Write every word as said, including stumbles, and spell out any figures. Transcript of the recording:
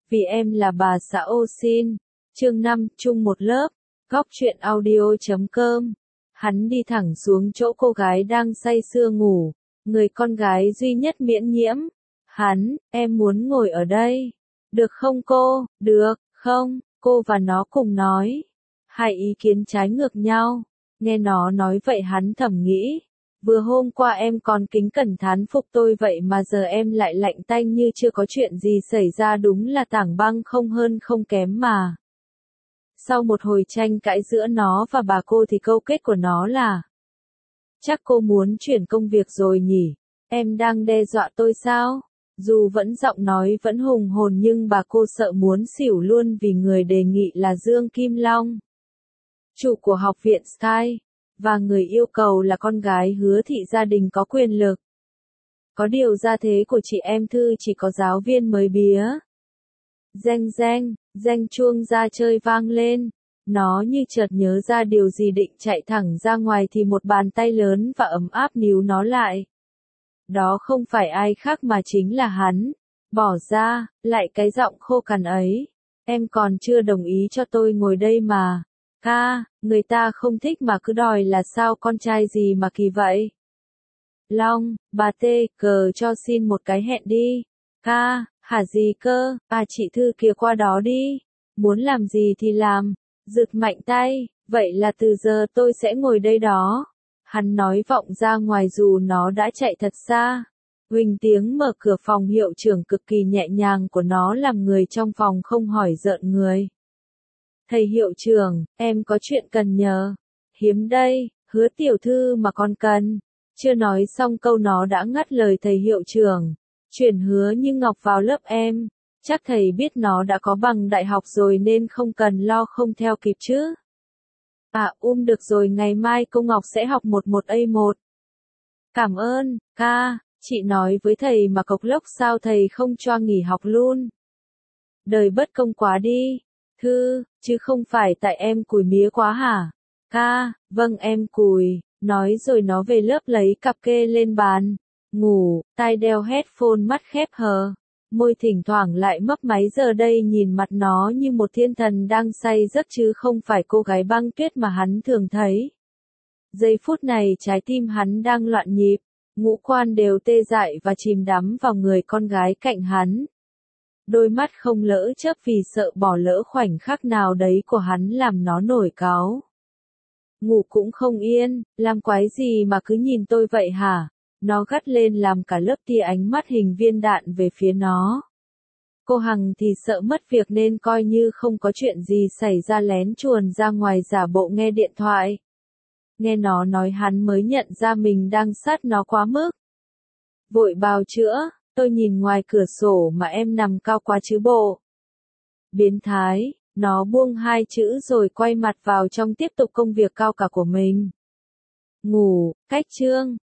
Vì em là bà xã ô xin. Chương năm, chung một lớp. Góc truyện audio chấm com. Hắn đi thẳng xuống chỗ cô gái đang say sưa ngủ, người con gái duy nhất miễn nhiễm. Hắn, em muốn ngồi ở đây. Được không cô? Được, không, cô và nó cùng nói. Hai ý kiến trái ngược nhau. Nghe nó nói vậy hắn thầm nghĩ. Vừa hôm qua em còn kính cẩn thán phục tôi vậy mà giờ em lại lạnh tanh như chưa có chuyện gì xảy ra, đúng là tảng băng không hơn không kém mà. Sau một hồi tranh cãi giữa nó và bà cô thì câu kết của nó là: chắc cô muốn chuyển công việc rồi nhỉ? Em đang đe dọa tôi sao? Dù vẫn giọng nói vẫn hùng hồn nhưng bà cô sợ muốn xỉu luôn vì người đề nghị là Dương Kim Long, chủ của học viện Sky, và người yêu cầu là con gái Hứa thị gia đình có quyền lực. Có điều gia thế của chị em Thư chỉ có giáo viên mới bía. Reng reng, reng chuông ra chơi vang lên. Nó như chợt nhớ ra điều gì định chạy thẳng ra ngoài thì một bàn tay lớn và ấm áp níu nó lại. Đó không phải ai khác mà chính là hắn. Bỏ ra, lại cái giọng khô cằn ấy. Em còn chưa đồng ý cho tôi ngồi đây mà. Ca, người ta không thích mà cứ đòi là sao, con trai gì mà kỳ vậy? Long, bà tê, cờ cho xin một cái hẹn đi. Ca, hả gì cơ? À chị Thư kia qua đó đi. Muốn làm gì thì làm. Giựt mạnh tay, vậy là từ giờ tôi sẽ ngồi đây đó. Hắn nói vọng ra ngoài dù nó đã chạy thật xa. Huỳnh tiếng mở cửa phòng hiệu trưởng cực kỳ nhẹ nhàng của nó làm người trong phòng không hỏi rợn người. Thầy hiệu trưởng, em có chuyện cần nhờ. Hiếm đây, Hứa tiểu thư mà con cần. Chưa nói xong câu nó đã ngắt lời thầy hiệu trưởng. Chuyển Hứa Như Ngọc vào lớp em. Chắc thầy biết nó đã có bằng đại học rồi nên không cần lo không theo kịp chứ. À um được rồi, ngày mai cô Ngọc sẽ học một một A một. Cảm ơn, ca, chị nói với thầy mà cộc lốc sao thầy không cho nghỉ học luôn. Đời bất công quá đi. Thư, chứ không phải tại em cùi mía quá hả? Ca, vâng em cùi, nói rồi nó về lớp lấy cặp kê lên bàn. Ngủ, tai đeo headphone, mắt khép hờ. Môi thỉnh thoảng lại mấp máy, giờ đây nhìn mặt nó như một thiên thần đang say giấc chứ không phải cô gái băng tuyết mà hắn thường thấy. Giây phút này trái tim hắn đang loạn nhịp, ngũ quan đều tê dại và chìm đắm vào người con gái cạnh hắn. Đôi mắt không lỡ chớp vì sợ bỏ lỡ khoảnh khắc nào đấy của hắn làm nó nổi cáu. Ngủ cũng không yên, làm quái gì mà cứ nhìn tôi vậy hả? Nó gắt lên làm cả lớp tia ánh mắt hình viên đạn về phía nó. Cô Hằng thì sợ mất việc nên coi như không có chuyện gì xảy ra lén chuồn ra ngoài giả bộ nghe điện thoại. Nghe nó nói hắn mới nhận ra mình đang sát nó quá mức. Vội bào chữa, tôi nhìn ngoài cửa sổ mà em nằm cao quá chứ bộ. Biến thái, nó buông hai chữ rồi quay mặt vào trong tiếp tục công việc cao cả của mình. Ngủ, cách chương.